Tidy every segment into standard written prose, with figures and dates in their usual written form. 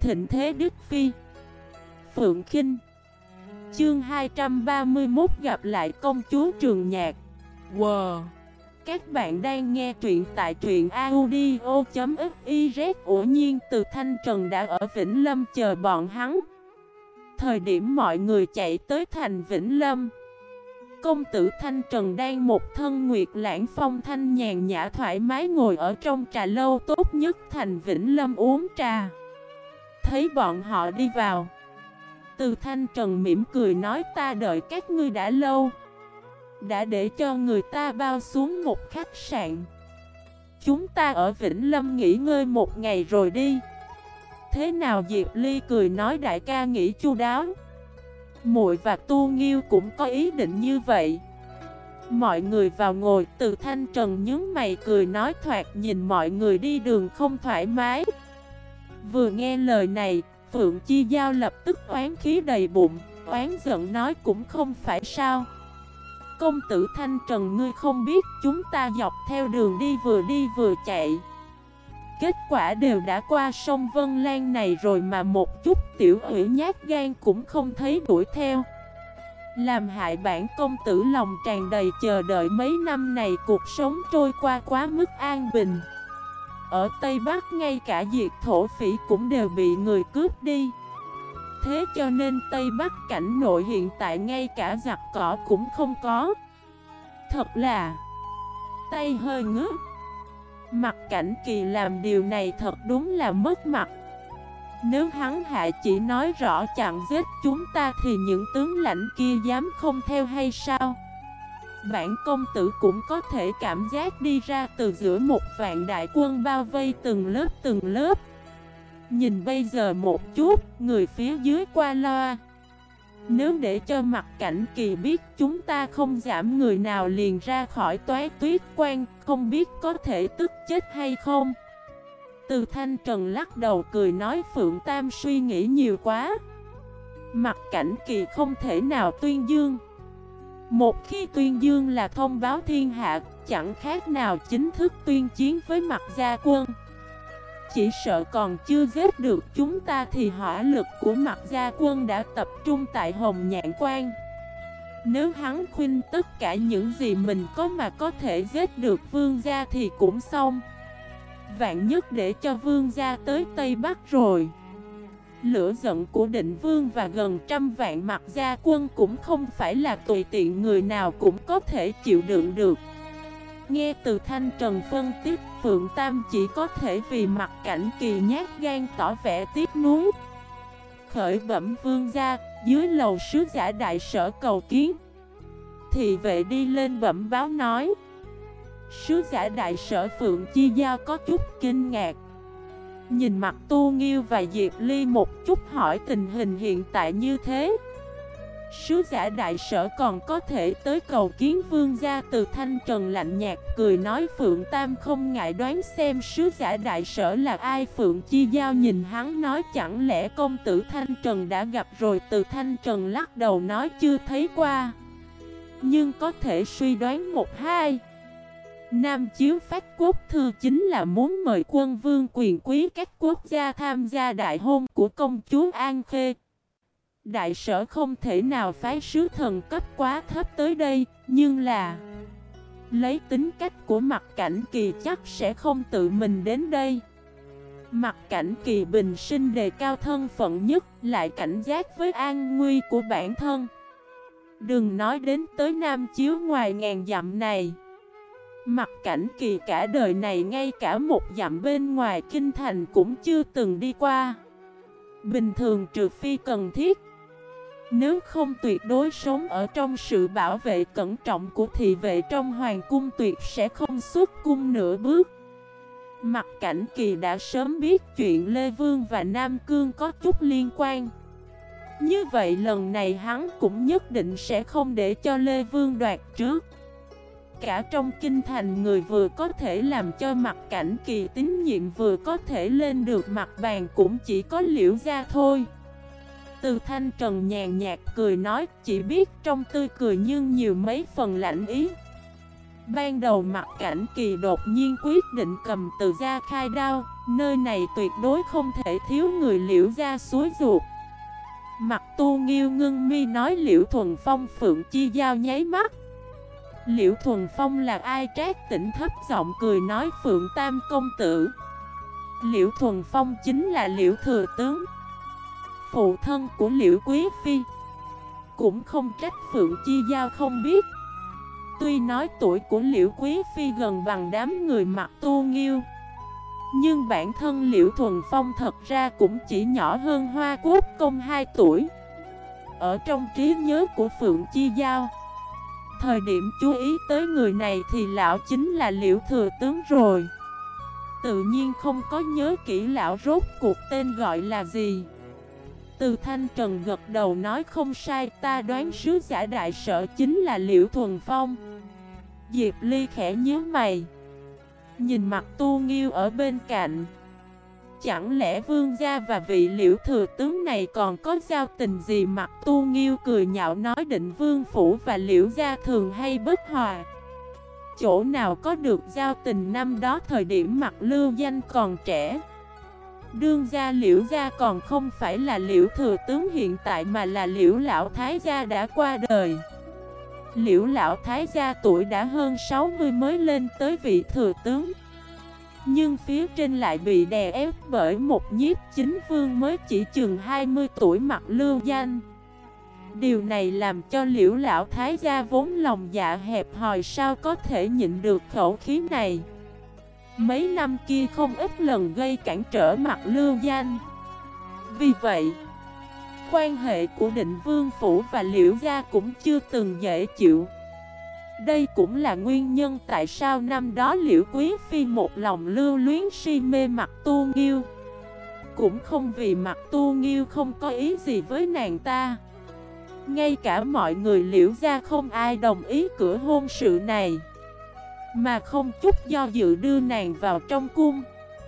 thịnh thế Đức Phi. Phượng Khinh. Chương 231 gặp lại công chúa Trường Nhạc. Wow. Các bạn đang nghe truyện tại truyện audio.fiz. Ủa nhiên Từ Thanh Trần đã ở Vĩnh Lâm chờ bọn hắn. Thời điểm mọi người chạy tới thành Vĩnh Lâm, công tử Thanh Trần đang một thân nguyệt lãng phong thanh nhàn nhã thoải mái ngồi ở trong trà lâu tốt nhất thành Vĩnh Lâm uống trà. Thấy bọn họ đi vào, Từ Thanh Trần mỉm cười nói: ta đợi các ngươi đã lâu, đã để cho người ta bao xuống một khách sạn. Chúng ta ở Vĩnh Lâm nghỉ ngơi một ngày rồi đi. Thế nào? Diệp Ly cười nói: đại ca nghĩ chu đáo. Muội và Tu Nghiêu cũng có ý định như vậy. Mọi người vào ngồi. Từ Thanh Trần nhướng mày cười nói: thoạt nhìn mọi người đi đường không thoải mái. Vừa nghe lời này, Phượng Chi Giao lập tức oán khí đầy bụng, oán giận nói: cũng không phải sao. Công tử Thanh Trần, ngươi không biết chúng ta dọc theo đường đi vừa chạy, kết quả đều đã qua sông Vân Lan này rồi mà một chút tiểu ủy nhát gan cũng không thấy đuổi theo, làm hại bản công tử lòng tràn đầy chờ đợi mấy năm này cuộc sống trôi qua quá mức an bình. Ở Tây Bắc ngay cả diệt thổ phỉ cũng đều bị người cướp đi. Thế cho nên Tây Bắc cảnh nội hiện tại ngay cả giặc cỏ cũng không có. Thật là tay hơi ngứa. Mặt Cảnh Kỳ làm điều này thật đúng là mất mặt. Nếu hắn hạ chỉ nói rõ chặn giết chúng ta thì những tướng lãnh kia dám không theo hay sao? Bản công tử cũng có thể cảm giác đi ra từ giữa một vạn đại quân bao vây từng lớp. Nhìn bây giờ một chút, người phía dưới qua loa. Nếu để cho Mặt Cảnh Kỳ biết chúng ta không giảm người nào liền ra khỏi Toái Tuyết Quan, không biết có thể tức chết hay không? Từ Thanh Trần lắc đầu cười nói: Phượng Tam suy nghĩ nhiều quá. Mặt Cảnh Kỳ không thể nào tuyên dương. Một khi tuyên dương là thông báo thiên hạ, chẳng khác nào chính thức tuyên chiến với Mặt Gia Quân. Chỉ sợ còn chưa giết được chúng ta thì hỏa lực của Mặt Gia Quân đã tập trung tại Hồng Nhạn Quan. Nếu hắn khuyên tất cả những gì mình có mà có thể giết được Vương gia thì cũng xong. Vạn nhất để cho Vương gia tới Tây Bắc rồi, lửa giận của Định Vương và gần trăm vạn Mặt Gia Quân cũng không phải là tùy tiện người nào cũng có thể chịu đựng được. Nghe Từ Thanh Trần phân tích, Phượng Tam chỉ có thể vì Mặt Cảnh Kỳ nhát gan tỏ vẻ tiếc nuối. Khởi bẩm vương gia, dưới lầu sứ giả đại sở cầu kiến. Thị vệ đi lên bẩm báo nói. Sứ giả đại sở Phượng Chi Giao có chút kinh ngạc, nhìn mặt Tu Nghiêu và Diệp Ly một chút hỏi tình hình hiện tại như thế. Sứ giả đại sở còn có thể tới cầu kiến vương gia. Từ Thanh Trần lạnh nhạt cười nói: Phượng Tam không ngại đoán xem sứ giả đại sở là ai. Phượng Chi Giao nhìn hắn nói: chẳng lẽ công tử Thanh Trần đã gặp rồi? Từ Thanh Trần lắc đầu nói: chưa thấy qua, nhưng có thể suy đoán một hai. Nam chiếu phát quốc thư chính là muốn mời quân vương quyền quý các quốc gia tham gia đại hôn của công chúa An Khê. Đại sở không thể nào phái sứ thần cấp quá thấp tới đây, nhưng là lấy tính cách của Mặt Cảnh Kỳ chắc sẽ không tự mình đến đây. Mặt Cảnh Kỳ bình sinh đề cao thân phận nhất, lại cảnh giác với an nguy của bản thân. Đừng nói đến tới Nam chiếu ngoài ngàn dặm này, Mặt Cảnh Kỳ cả đời này ngay cả một dặm bên ngoài kinh thành cũng chưa từng đi qua. Bình thường trừ phi cần thiết, nếu không tuyệt đối sống ở trong sự bảo vệ cẩn trọng của thị vệ trong hoàng cung, tuyệt sẽ không xuất cung nửa bước. Mặt Cảnh Kỳ đã sớm biết chuyện Lê Vương và Nam Cương có chút liên quan. Như vậy lần này hắn cũng nhất định sẽ không để cho Lê Vương đoạt trước. Cả trong kinh thành người vừa có thể làm cho Mặt Cảnh Kỳ tín nhiệm, vừa có thể lên được mặt bàn cũng chỉ có Liễu gia thôi. Từ Thanh Trần nhàn nhạt cười nói, chỉ biết trong tươi cười nhưng nhiều mấy phần lạnh ý. Ban đầu Mặt Cảnh Kỳ đột nhiên quyết định cầm từ ra khai đao, Nơi này tuyệt đối không thể thiếu người Liễu gia suối ruột. Mặt Tu Nghiêu ngưng mi nói. Liễu Thuần Phong. Phượng Chi Giao nháy mắt. Liễu Thuần Phong là ai? Trác Tĩnh thấp giọng cười nói. Phượng Tam công tử. Liễu Thuần Phong chính là Liễu Thừa Tướng, phụ thân của Liễu Quý Phi. Cũng không trách Phượng Chi Giao không biết. Tuy nói tuổi của Liễu Quý Phi gần bằng đám người Mặt Tu Nghiêu, nhưng bản thân Liễu Thuần Phong thật ra cũng chỉ nhỏ hơn Hoa Quốc Công 2 tuổi. Ở trong trí nhớ của Phượng Chi Giao, thời điểm chú ý tới người này thì lão chính là Liễu Thừa Tướng rồi. Tự nhiên không có nhớ kỹ lão rốt cuộc tên gọi là gì. Từ Thanh Trần gật đầu nói không sai, ta đoán sứ giả đại sở chính là Liễu Thuần Phong. Diệp Ly khẽ nhíu mày, nhìn Mặt Tu Nghiêu ở bên cạnh. Chẳng lẽ vương gia và vị Liễu Thừa Tướng này còn có giao tình gì? Mặt Tu Nghiêu cười nhạo nói Định Vương Phủ và Liễu gia thường hay bất hòa. Chỗ nào có được giao tình, năm đó thời điểm Mặt Lưu Danh còn trẻ. Đương gia Liễu gia còn không phải là Liễu Thừa Tướng hiện tại mà là Liễu Lão Thái gia đã qua đời. Liễu Lão Thái gia tuổi đã hơn 60 mới lên tới vị Thừa Tướng, nhưng phía trên lại bị đè ép bởi một nhiếp chính vương mới chỉ chừng 20 tuổi Mặt Lưu Danh. Điều này làm cho Liễu Lão Thái gia vốn lòng dạ hẹp hòi sao có thể nhịn được khẩu khí này. Mấy năm kia không ít lần gây cản trở Mặt Lưu Danh. Vì vậy, quan hệ của Định Vương Phủ và Liễu gia cũng chưa từng dễ chịu. Đây cũng là nguyên nhân tại sao năm đó Liễu Quý Phi một lòng lưu luyến si mê Mặt Tu Nghiêu. Cũng không vì Mặt Tu Nghiêu không có ý gì với nàng ta. Ngay cả mọi người Liễu gia không ai đồng ý cửa hôn sự này, mà không chút do dự đưa nàng vào trong cung.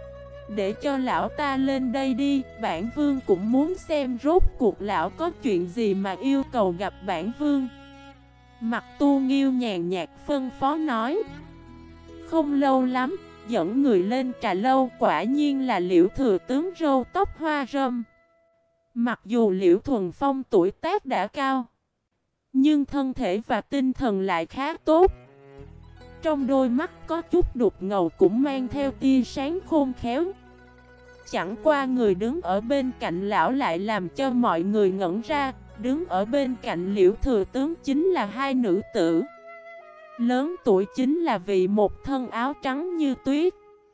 Để cho lão ta lên đây đi, bản vương cũng muốn xem rốt cuộc lão có chuyện gì mà yêu cầu gặp bản vương. Mặt Tu Nghiêu nhàn nhạt phân phó nói. Không lâu lắm, dẫn người lên trà lâu, quả nhiên là Liễu Thừa Tướng râu tóc hoa râm. Mặc dù Liễu Thuần Phong tuổi tác đã cao, nhưng thân thể và tinh thần lại khá tốt. Trong đôi mắt có chút đục ngầu cũng mang theo tia sáng khôn khéo. Chẳng qua người đứng ở bên cạnh lão lại làm cho mọi người ngẩn ra. Đứng ở bên cạnh Liễu Thừa Tướng chính là hai nữ tử. Lớn tuổi chính là vị một thân áo trắng như tuyết,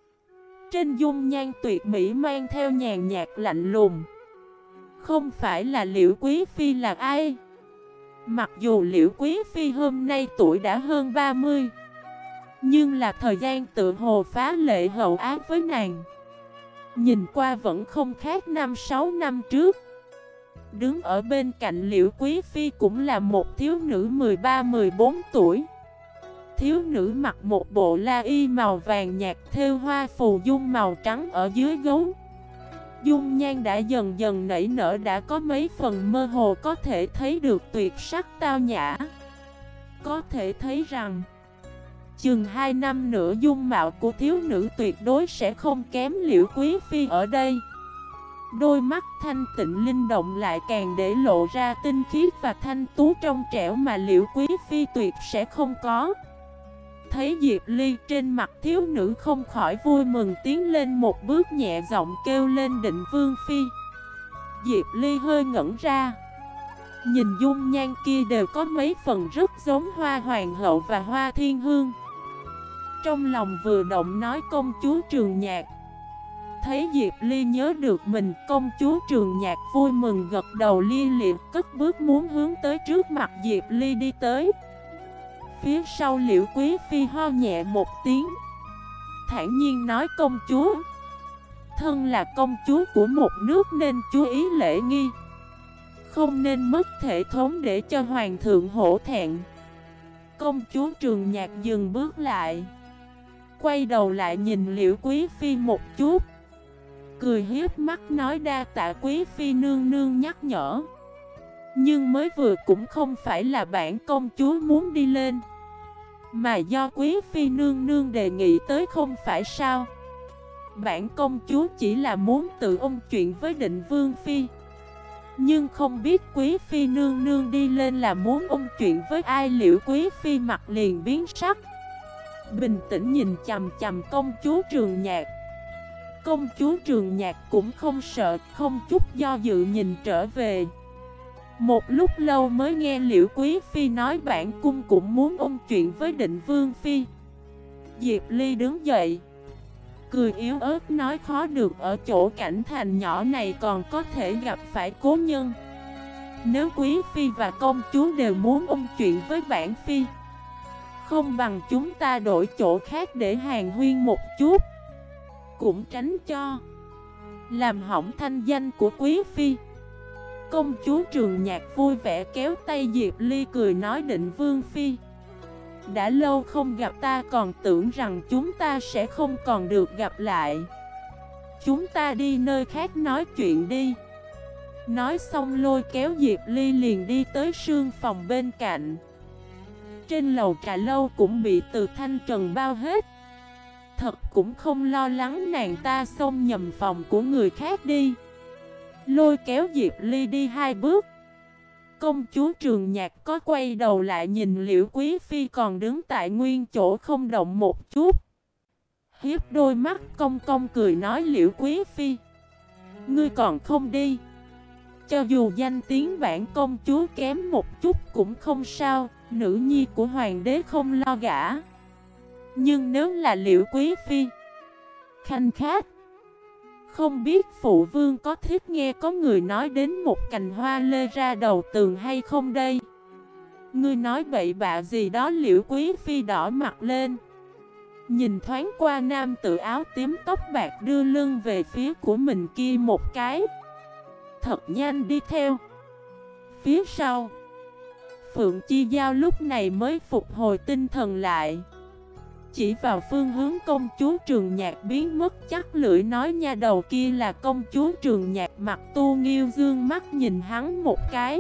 trên dung nhan tuyệt mỹ mang theo nhàn nhạt lạnh lùng. Không phải là Liễu Quý Phi là ai? Mặc dù Liễu Quý Phi hôm nay tuổi đã hơn 30, nhưng là thời gian tự hồ phá lệ hậu ác với nàng. Nhìn qua vẫn không khác 5-6 năm trước. Đứng ở bên cạnh Liễu Quý Phi cũng là một thiếu nữ 13-14 tuổi. Thiếu nữ mặc một bộ la y màu vàng nhạt thêu hoa phù dung màu trắng ở dưới gấu. Dung nhan đã dần dần nảy nở, đã có mấy phần mơ hồ có thể thấy được tuyệt sắc tao nhã. Có thể thấy rằng chừng 2 năm nữa dung mạo của thiếu nữ tuyệt đối sẽ không kém Liễu Quý Phi ở đây. Đôi mắt thanh tịnh linh động lại càng để lộ ra tinh khiết và thanh tú trong trẻo mà Liễu Quý Phi tuyệt sẽ không có. Thấy Diệp Ly, trên mặt thiếu nữ không khỏi vui mừng tiến lên một bước nhẹ giọng kêu lên Định Vương Phi. Diệp Ly hơi ngẩn ra. Nhìn dung nhan kia đều có mấy phần rất giống Hoa Hoàng hậu và Hoa Thiên Hương. Trong lòng vừa động nói công chúa Trường Nhạc. Thấy Diệp Ly nhớ được mình, công chúa Trường Nhạc vui mừng gật đầu lia lịa, cất bước muốn hướng tới trước mặt Diệp Ly đi tới. Phía sau Liễu Quý Phi ho nhẹ một tiếng, thản nhiên nói công chúa, thân là công chúa của một nước nên chú ý lễ nghi, không nên mất thể thống để cho hoàng thượng hổ thẹn. Công chúa Trường Nhạc dừng bước lại, quay đầu lại nhìn Liễu Quý Phi một chút, cười hiếp mắt nói đa tạ Quý Phi nương nương nhắc nhở. Nhưng mới vừa cũng không phải là bản công chúa muốn đi lên, mà do Quý Phi nương nương đề nghị tới không phải sao? Bản công chúa chỉ là muốn tự ôn chuyện với Định Vương Phi, nhưng không biết Quý Phi nương nương đi lên là muốn ôn chuyện với ai. Liễu Quý Phi mặt liền biến sắc, bình tĩnh nhìn chằm chằm công chúa Trường Nhạc. Công chúa Trường Nhạc cũng không sợ, không chút do dự nhìn trở về. Một lúc lâu mới nghe Liễu Quý Phi nói bản cung cũng muốn ôn chuyện với Định Vương Phi. Diệp Ly đứng dậy, cười yếu ớt nói khó được ở chỗ cảnh thành nhỏ này còn có thể gặp phải cố nhân. Nếu Quý Phi và công chúa đều muốn ôn chuyện với bản Phi, không bằng chúng ta đổi chỗ khác để hàn huyên một chút, cũng tránh cho làm hỏng thanh danh của Quý Phi. Công chúa Trường Nhạc vui vẻ kéo tay Diệp Ly cười nói Định Vương Phi, đã lâu không gặp, ta còn tưởng rằng chúng ta sẽ không còn được gặp lại. Chúng ta đi nơi khác nói chuyện đi. Nói xong lôi kéo Diệp Ly liền đi tới sương phòng bên cạnh. Trên lầu trà lâu cũng bị Từ Thanh Trần bao hết. Thật cũng không lo lắng nàng ta xông nhầm phòng của người khác đi. Lôi kéo Diệp Ly đi 2 bước. Công chúa Trường Nhạc có quay đầu lại nhìn Liễu Quý Phi còn đứng tại nguyên chỗ không động một chút. Hiếp đôi mắt cong cong cười nói Liễu Quý Phi, ngươi còn không đi. Cho dù danh tiếng bản công chúa kém một chút cũng không sao, nữ nhi của hoàng đế không lo gả. Nhưng nếu là Liễu Quý Phi khanh khách, không biết phụ vương có thích nghe có người nói đến một cành hoa lê ra đầu tường hay không đây? Ngươi nói bậy bạ gì đó? Liễu Quý Phi đỏ mặt lên, nhìn thoáng qua nam tử áo tím tóc bạc đưa lưng về phía của mình kia một cái, thật nhanh đi theo. Phía sau, Phượng Chi Giao lúc này mới phục hồi tinh thần lại, chỉ vào phương hướng công chúa Trường Nhạc biến mất chắc lưỡi nói nha đầu kia là công chúa Trường Nhạc. Mặt Tu Nghiêu dương mắt nhìn hắn một cái,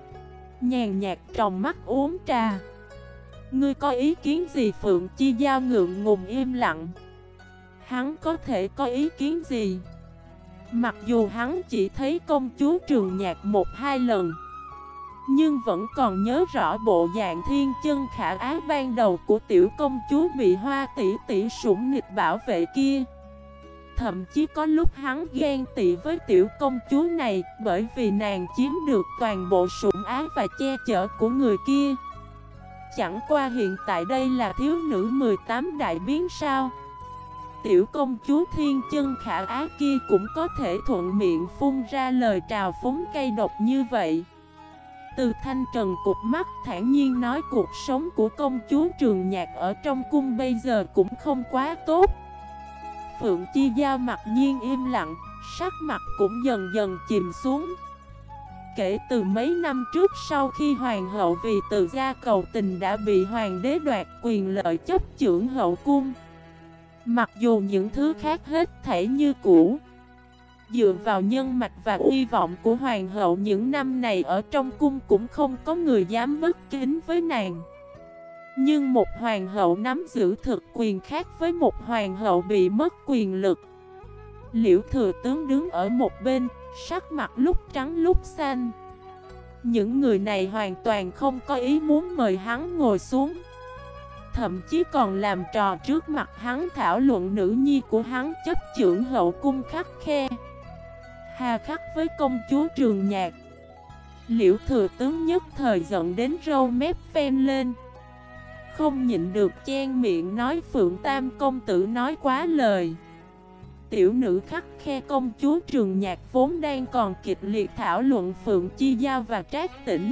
nhàn nhạt tròng mắt uống trà. Ngươi có ý kiến gì? Phượng Chi Giao ngượng ngùng im lặng. Hắn có thể có ý kiến gì? Mặc dù hắn chỉ thấy công chúa Trường Nhạc 1-2 lần, nhưng vẫn còn nhớ rõ bộ dạng thiên chân khả ái ban đầu của tiểu công chúa bị Hoa tỷ tỷ sủng nịch bảo vệ kia. Thậm chí có lúc hắn ghen tị với tiểu công chúa này, bởi vì nàng chiếm được toàn bộ sủng ái và che chở của người kia. Chẳng qua hiện tại đây là thiếu nữ 18 đại biến sao? Tiểu công chúa thiên chân khả ái kia cũng có thể thuận miệng phun ra lời trào phúng cay độc như vậy. Từ Thanh Trần cụp mắt thản nhiên nói cuộc sống của công chúa Trường Nhạc ở trong cung bây giờ cũng không quá tốt. Phượng Chi Giao mặc nhiên im lặng, sắc mặt cũng dần dần chìm xuống. Kể từ mấy năm trước sau khi hoàng hậu vì từ gia cầu tình đã bị hoàng đế đoạt quyền lợi chấp chưởng hậu cung, mặc dù những thứ khác hết thảy như cũ, dựa vào nhân mạch và uy vọng của hoàng hậu những năm này ở trong cung cũng không có người dám bất kính với nàng. Nhưng một hoàng hậu nắm giữ thực quyền khác với một hoàng hậu bị mất quyền lực. Liễu thừa tướng đứng ở một bên, sắc mặt lúc trắng lúc xanh. Những người này hoàn toàn không có ý muốn mời hắn ngồi xuống, thậm chí còn làm trò trước mặt hắn thảo luận nữ nhi của hắn chấp chưởng hậu cung khắt khe, hà khắc với công chúa Trường Nhạc. Liễu thừa tướng nhất thời giận đến râu mép phen lên, không nhịn được chen miệng nói Phượng Tam công tử nói quá lời. Tiểu nữ khắt khe công chúa Trường Nhạc vốn đang còn kịch liệt thảo luận Phượng Chi Giao và Trác Tĩnh.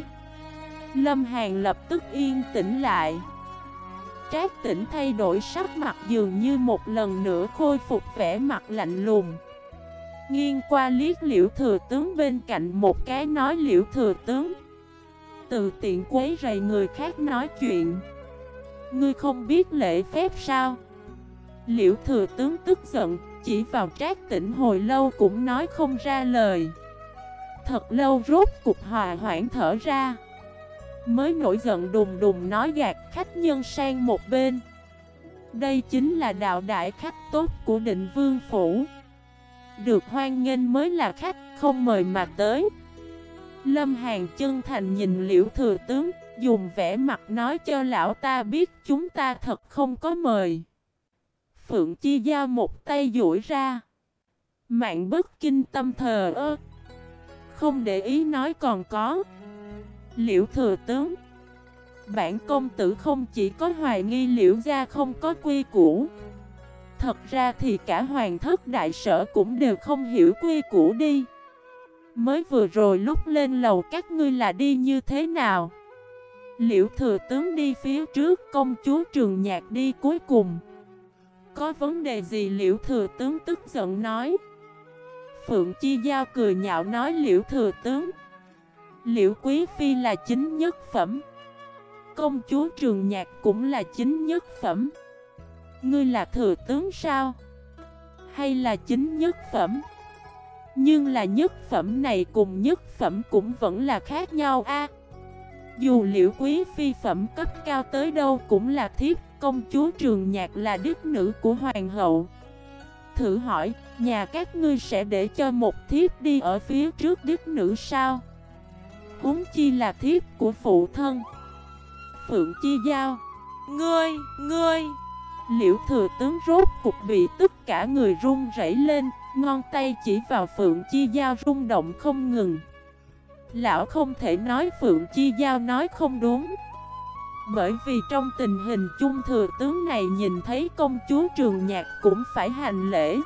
Lâm Hàn lập tức yên tĩnh lại. Trác Tĩnh thay đổi sắc mặt dường như một lần nữa khôi phục vẻ mặt lạnh lùng. Nghiêng qua liếc Liễu thừa tướng bên cạnh một cái nói Liễu thừa tướng, từ tiện quấy rầy người khác nói chuyện, ngươi không biết lễ phép sao? Liễu thừa tướng tức giận, chỉ vào Trác Tĩnh hồi lâu cũng nói không ra lời. Thật lâu rốt cục hòa hoãn thở ra, mới nổi giận đùng đùng nói gạt khách nhân sang một bên. Đây chính là đạo đại khách tốt của Định Vương Phủ. Được hoan nghênh mới là khách, không mời mà tới. Lâm Hàn chân thành nhìn Liễu Thừa Tướng, dùng vẻ mặt nói cho lão ta biết chúng ta thật không có mời. Phượng Chi Giao một tay duỗi ra. Mạn Bất Kinh Tâm thờ ơ, không để ý nói còn có. Liễu Thừa Tướng, bản công tử không chỉ có hoài nghi Liễu gia không có quy củ. Thật ra thì cả hoàng thất đại sở cũng đều không hiểu quy củ đi. Mới vừa rồi lúc lên lầu các ngươi là đi như thế nào? Liễu Thừa Tướng đi phía trước, công chúa Trường Nhạc đi cuối cùng. Có vấn đề gì? Liễu Thừa Tướng tức giận nói. Phượng Chi Giao cười nhạo nói Liễu Thừa Tướng, Liễu Quý Phi là chính nhất phẩm, công chúa Trường Nhạc cũng là chính nhất phẩm. Ngươi là thừa tướng sao? Hay là chính nhất phẩm? Nhưng là nhất phẩm này cùng nhất phẩm cũng vẫn là khác nhau a. Dù Liễu Quý Phi phẩm cấp cao tới đâu cũng là thiếp, công chúa Trường Nhạc là đích nữ của hoàng hậu. Thử hỏi, nhà các ngươi sẽ để cho một thiếp đi ở phía trước đích nữ sao? Huống chi là thiếp của phụ thân. Phượng Chi Giao, ngươi Liễu Thừa Tướng rốt cục bị tất cả người run rẩy lên, ngón tay chỉ vào Phượng Chi Giao rung động không ngừng. Lão không thể nói Phượng Chi Giao nói không đúng, bởi vì trong tình hình chung thừa tướng này nhìn thấy công chúa Trường Nhạc cũng phải hành lễ.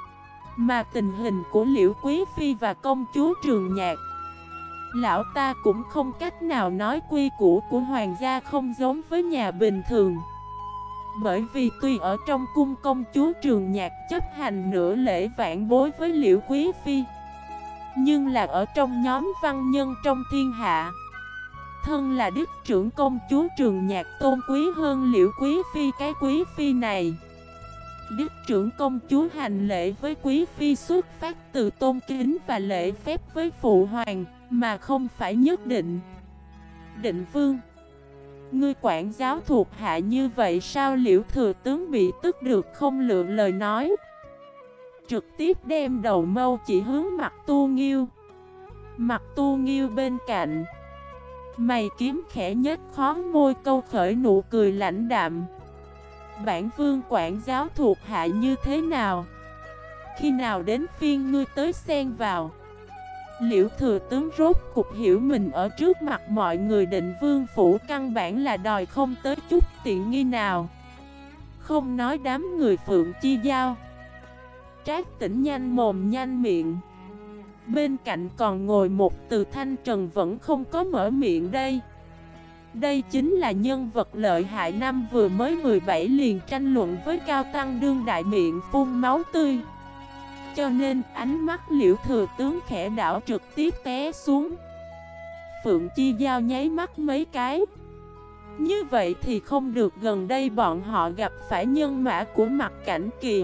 Mà tình hình của Liễu Quý Phi và công chúa Trường Nhạc, lão ta cũng không cách nào nói quy củ của hoàng gia không giống với nhà bình thường. Bởi vì tuy ở trong cung công chúa Trường Nhạc chấp hành nửa lễ vãn bối với Liễu Quý Phi, nhưng là ở trong nhóm văn nhân trong thiên hạ, thân là đích trưởng công chúa Trường Nhạc tôn quý hơn Liễu Quý Phi cái Quý Phi này. Đích trưởng công chúa hành lễ với Quý Phi xuất phát từ tôn kính và lễ phép với phụ hoàng, mà không phải nhất định. Định Vương, ngươi quản giáo thuộc hạ như vậy sao? Liễu Thừa Tướng bị tức được không lựa lời nói, trực tiếp đem đầu mâu chỉ hướng Mặt Tu Nghiêu. Mặt Tu Nghiêu bên cạnh, mày kiếm khẽ nhếch khó môi câu khởi nụ cười lãnh đạm. Bản vương quản giáo thuộc hạ như thế nào? Khi nào đến phiên ngươi tới xen vào? Liễu Thừa Tướng rốt cục hiểu mình ở trước mặt mọi người Định Vương Phủ căn bản là đòi không tới chút tiện nghi nào. Không nói đám người Phượng Chi Giao, Trác Tĩnh nhanh mồm nhanh miệng, bên cạnh còn ngồi một Từ Thanh Trần vẫn không có mở miệng đây. Đây chính là nhân vật lợi hại, năm vừa mới 17 liền tranh luận với Cao Tăng đương đại miệng phun máu tươi. Cho nên ánh mắt Liễu Thừa Tướng khẽ đảo trực tiếp té xuống. Phượng Chi Giao nháy mắt mấy cái. Như vậy thì không được, gần đây bọn họ gặp phải nhân mã của Mặt Cảnh kìa.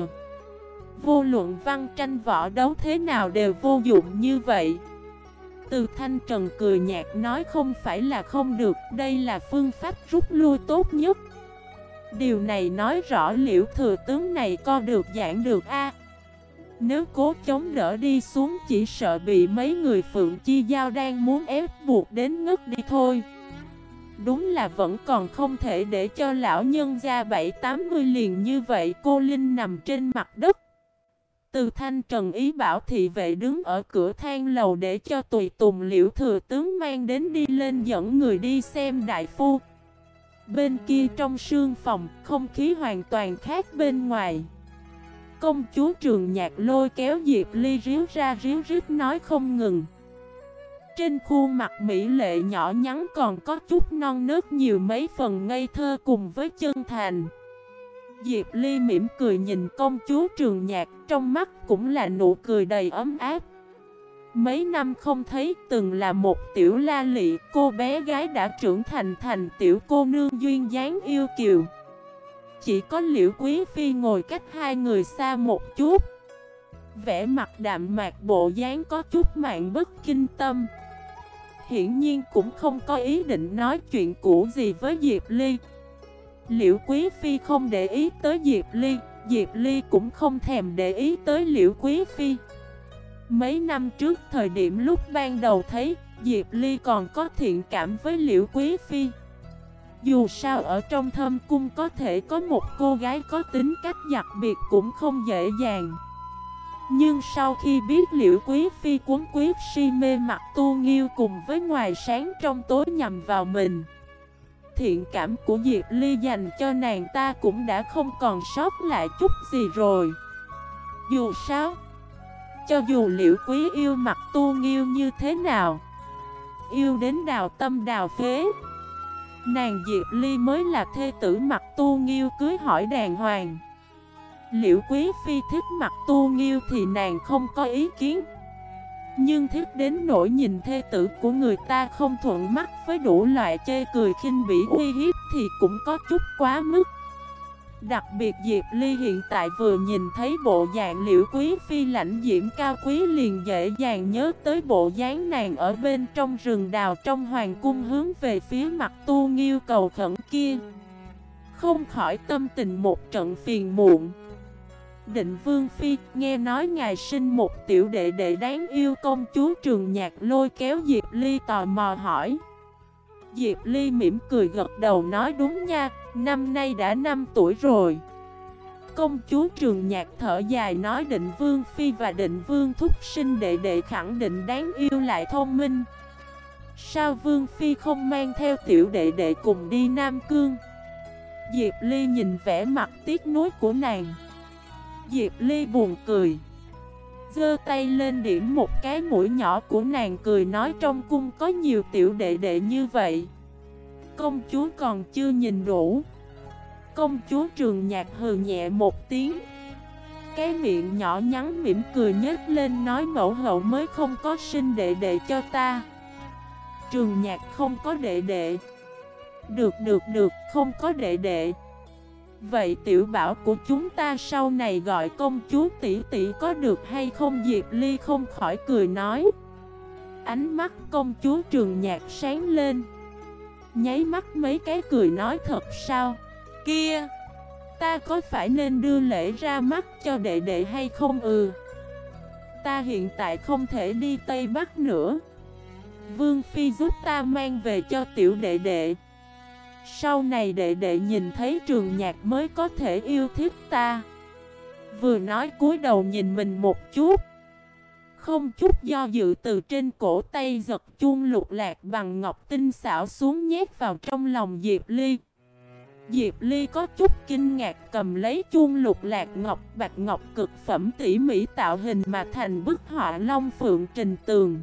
Vô luận văn tranh võ đấu thế nào đều vô dụng như vậy. Từ Thanh Trần cười nhạt nói không phải là không được, đây là phương pháp rút lui tốt nhất. Điều này nói rõ Liễu Thừa Tướng này co được giảng được a. Nếu cố chống đỡ đi xuống chỉ sợ bị mấy người Phượng Chi Giao đang muốn ép buộc đến ngất đi thôi. Đúng là vẫn còn không thể để cho lão nhân gia 7-80 liền như vậy cô Linh nằm trên mặt đất. Từ Thanh Trần ý bảo thị vệ đứng ở cửa thang lầu để cho tùy tùng Liễu Thừa Tướng mang đến đi lên dẫn người đi xem đại phu. Bên kia trong sương phòng, không khí hoàn toàn khác bên ngoài. Công chúa Trường Nhạc lôi kéo Diệp Ly ríu ra ríu rít nói không ngừng. Trên khuôn mặt mỹ lệ nhỏ nhắn còn có chút non nớt nhiều mấy phần ngây thơ cùng với chân thành. Diệp Ly mỉm cười nhìn công chúa Trường Nhạc, trong mắt cũng là nụ cười đầy ấm áp. Mấy năm không thấy, từng là một tiểu la lị, cô bé gái đã trưởng thành tiểu cô nương duyên dáng yêu kiều. Chỉ có Liễu Quý Phi ngồi cách hai người xa một chút, vẻ mặt đạm mạc bộ dáng có chút Mạn Bất Kinh Tâm. Hiển nhiên cũng không có ý định nói chuyện cũ gì với Diệp Ly. Liễu Quý Phi không để ý tới Diệp Ly cũng không thèm để ý tới Liễu Quý Phi. Mấy năm trước thời điểm lúc ban đầu thấy, Diệp Ly còn có thiện cảm với Liễu Quý Phi. Dù sao ở trong thâm cung có thể có một cô gái có tính cách đặc biệt cũng không dễ dàng. Nhưng sau khi biết Liễu Quý Phi cuốn quyết si mê Mặc Tu Nghiêu cùng với ngoài sáng trong tối nhằm vào mình, thiện cảm của Diệp Ly dành cho nàng ta cũng đã không còn sót lại chút gì rồi. Dù sao, cho dù Liễu Quý yêu Mặc Tu Nghiêu như thế nào, yêu đến đào tâm đào phế, nàng Diệp Ly mới là thê tử Mặc Tu Nghiêu cưới hỏi đàng hoàng. Liễu Quý Phi thích Mặc Tu Nghiêu thì nàng không có ý kiến, nhưng thích đến nỗi nhìn thê tử của người ta không thuận mắt với đủ loại chê cười khinh bỉ uy hiếp thì cũng có chút quá mức. Đặc biệt Diệp Ly hiện tại vừa nhìn thấy bộ dạng Liễu Quý Phi lãnh diễm cao quý liền dễ dàng nhớ tới bộ dáng nàng ở bên trong rừng đào trong hoàng cung hướng về phía Mặc Tu Nghiêu cầu khẩn kia, không khỏi tâm tình một trận phiền muộn. Định Vương Phi, nghe nói ngài sinh một tiểu đệ đệ đáng yêu. Công chúa Trường Nhạc lôi kéo Diệp Ly tò mò hỏi. Diệp Ly mỉm cười gật đầu nói đúng nha, năm nay đã 5 tuổi rồi. Công chúa Trường Nhạc thở dài nói Định Vương Phi và Định Vương thúc sinh đệ đệ khẳng định đáng yêu lại thông minh. Sao Vương Phi không mang theo tiểu đệ đệ cùng đi Nam Cương? Diệp Ly nhìn vẻ mặt tiếc nuối của nàng. Diệp Ly buồn cười, giơ tay lên điểm một cái mũi nhỏ của nàng cười nói trong cung có nhiều tiểu đệ đệ như vậy, công chúa còn chưa nhìn đủ. Công chúa Trường Nhạc hừ nhẹ một tiếng, cái miệng nhỏ nhắn mỉm cười nhếch lên nói mẫu hậu mới không có sinh đệ đệ cho ta. Trường Nhạc không có đệ đệ. Được, không có đệ đệ. Vậy tiểu bảo của chúng ta sau này gọi công chúa tỷ tỷ có được hay không? Diệp Ly không khỏi cười nói. Ánh mắt công chúa Trường Nhạc sáng lên, nháy mắt mấy cái cười nói thật sao? Kia, ta có phải nên đưa lễ ra mắt cho đệ đệ hay không? Ta hiện tại không thể đi Tây Bắc nữa, Vương Phi giúp ta mang về cho tiểu đệ đệ. Sau này đệ đệ nhìn thấy Trường Nhạc mới có thể yêu thích ta. Vừa nói cúi đầu nhìn mình một chút, không chút do dự từ trên cổ tay giật chuông lục lạc bằng ngọc tinh xảo xuống nhét vào trong lòng Diệp Ly. Diệp Ly có chút kinh ngạc cầm lấy chuông lục lạc ngọc bạch ngọc cực phẩm tỉ mỉ tạo hình mà thành bức họa long phượng trình tường.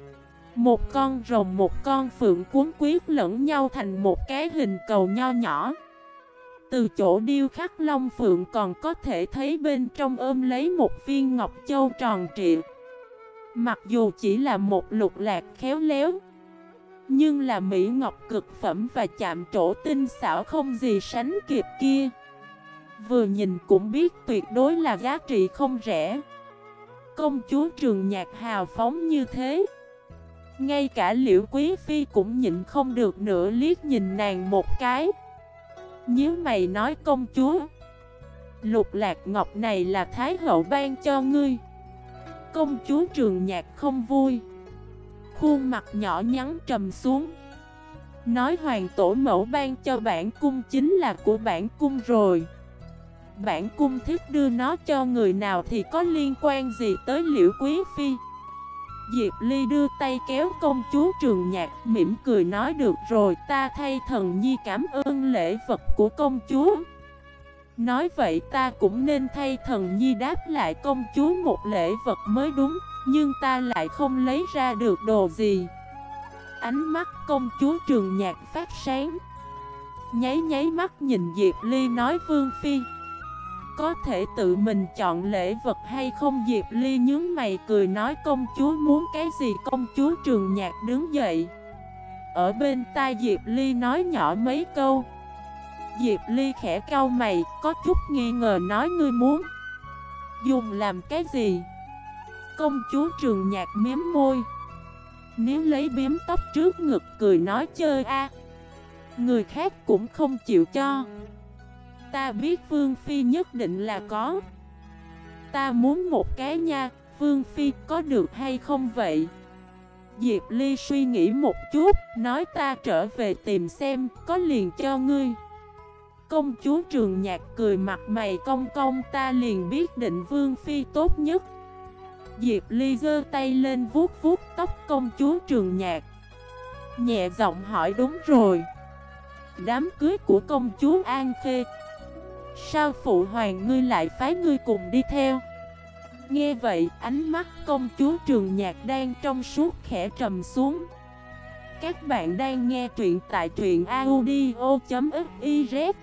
Một con rồng một con phượng cuốn quyết lẫn nhau thành một cái hình cầu nho nhỏ. Từ chỗ điêu khắc long phượng còn có thể thấy bên trong ôm lấy một viên ngọc châu tròn trịa. Mặc dù chỉ là một lục lạc khéo léo, nhưng là mỹ ngọc cực phẩm và chạm trổ tinh xảo không gì sánh kịp kia, vừa nhìn cũng biết tuyệt đối là giá trị không rẻ. Công chúa Trường Nhạc hào phóng như thế, ngay cả Liễu Quý Phi cũng nhịn không được nữa liếc nhìn nàng một cái. Nhớ mày nói công chúa, lục lạc ngọc này là Thái hậu ban cho ngươi. Công chúa Trường Nhạc không vui, khuôn mặt nhỏ nhắn trầm xuống, nói hoàng tổ mẫu ban cho bản cung chính là của bản cung rồi. Bản cung thích đưa nó cho người nào thì có liên quan gì tới Liễu Quý Phi? Diệp Ly đưa tay kéo công chúa Trường Nhạc mỉm cười nói được rồi, ta thay thần nhi cảm ơn lễ vật của công chúa. Nói vậy ta cũng nên thay thần nhi đáp lại công chúa một lễ vật mới đúng, nhưng ta lại không lấy ra được đồ gì. Ánh mắt công chúa Trường Nhạc phát sáng, nháy mắt nhìn Diệp Ly nói Vương Phi, có thể tự mình chọn lễ vật hay không? Diệp Ly nhướng mày cười nói công chúa muốn cái gì? Công chúa Trường Nhạc đứng dậy, ở bên tai Diệp Ly nói nhỏ mấy câu. Diệp Ly khẽ cau mày, có chút nghi ngờ nói ngươi muốn dùng làm cái gì? Công chúa Trường Nhạc miếm môi, nếu lấy biếm tóc trước ngực cười nói chơi a, người khác cũng không chịu cho. Ta biết Vương Phi nhất định là có. Ta muốn một cái nha, Vương Phi có được hay không vậy? Diệp Ly suy nghĩ một chút, nói ta trở về tìm xem, có liền cho ngươi. Công chúa Trường Nhạc cười mặt mày cong cong, ta liền biết định Vương Phi tốt nhất. Diệp Ly giơ tay lên vuốt vuốt tóc công chúa Trường Nhạc, nhẹ giọng hỏi đúng rồi. Đám cưới của công chúa An Khê, sao phụ hoàng ngươi lại phái ngươi cùng đi theo? Nghe vậy, ánh mắt công chúa Trường Nhạc đang trong suốt khẽ trầm xuống. Các bạn đang nghe truyện tại truyện audio.fif